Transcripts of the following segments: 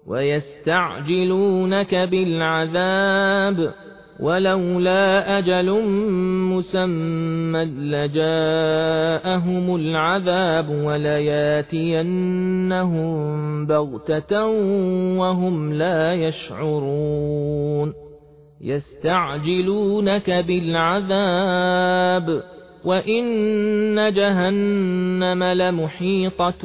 ويستعجلونك بالعذاب ولولا أجل مسمى لجاءهم العذاب ولياتينهم بغتة وهم لا يشعرون يستعجلونك بالعذاب وإن جهنم لمحيطة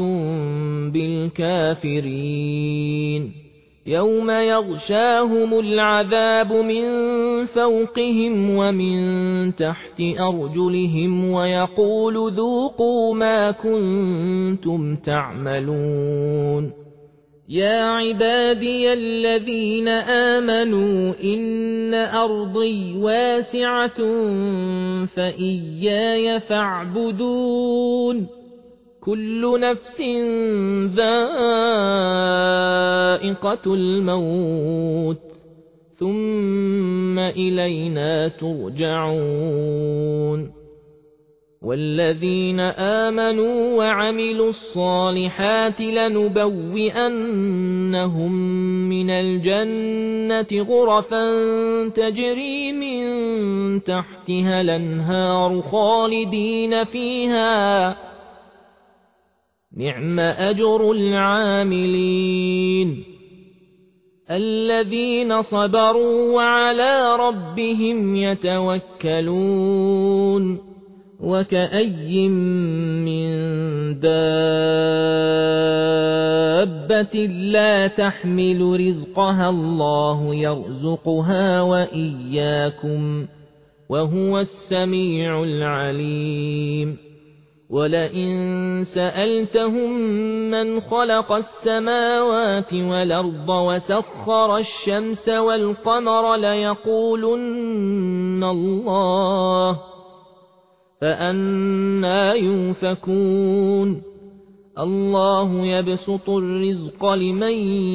بالكافرين يوم يغشاهم العذاب من فوقهم ومن تحت أرجلهم ويقول ذوقوا ما كنتم تعملون يا عبادي الذين آمنوا إن أرضي واسعة فإياي فاعبدون كل نفس ذائقة الموت ثم إلينا ترجعون والذين آمنوا وعملوا الصالحات لنبوئنهم من الجنة غرفا تجري من تحتها الأنهار خالدين فيها نعم أجر العاملين الذين صبروا وعلى ربهم يتوكلون وكأي من دابة لا تحمل رزقها الله يرزقها وإياكم وهو السميع العليم ولئن سألتهم من خلق السماوات والأرض وسخر الشمس والقمر ليقولن الله فأنى يؤفكون الله يبسط الرزق لمن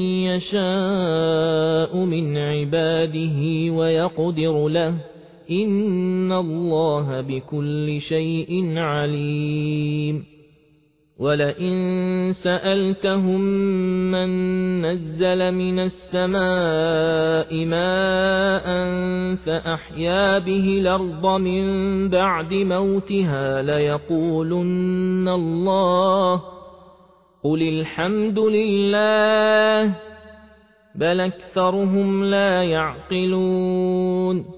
يشاء من عباده ويقدر له إن الله بكل شيء عليم ولئن سألتهم من نزل من السماء ماء فأحيا به الأرض من بعد موتها ليقولن الله قل الحمد لله بل أكثرهم لا يعقلون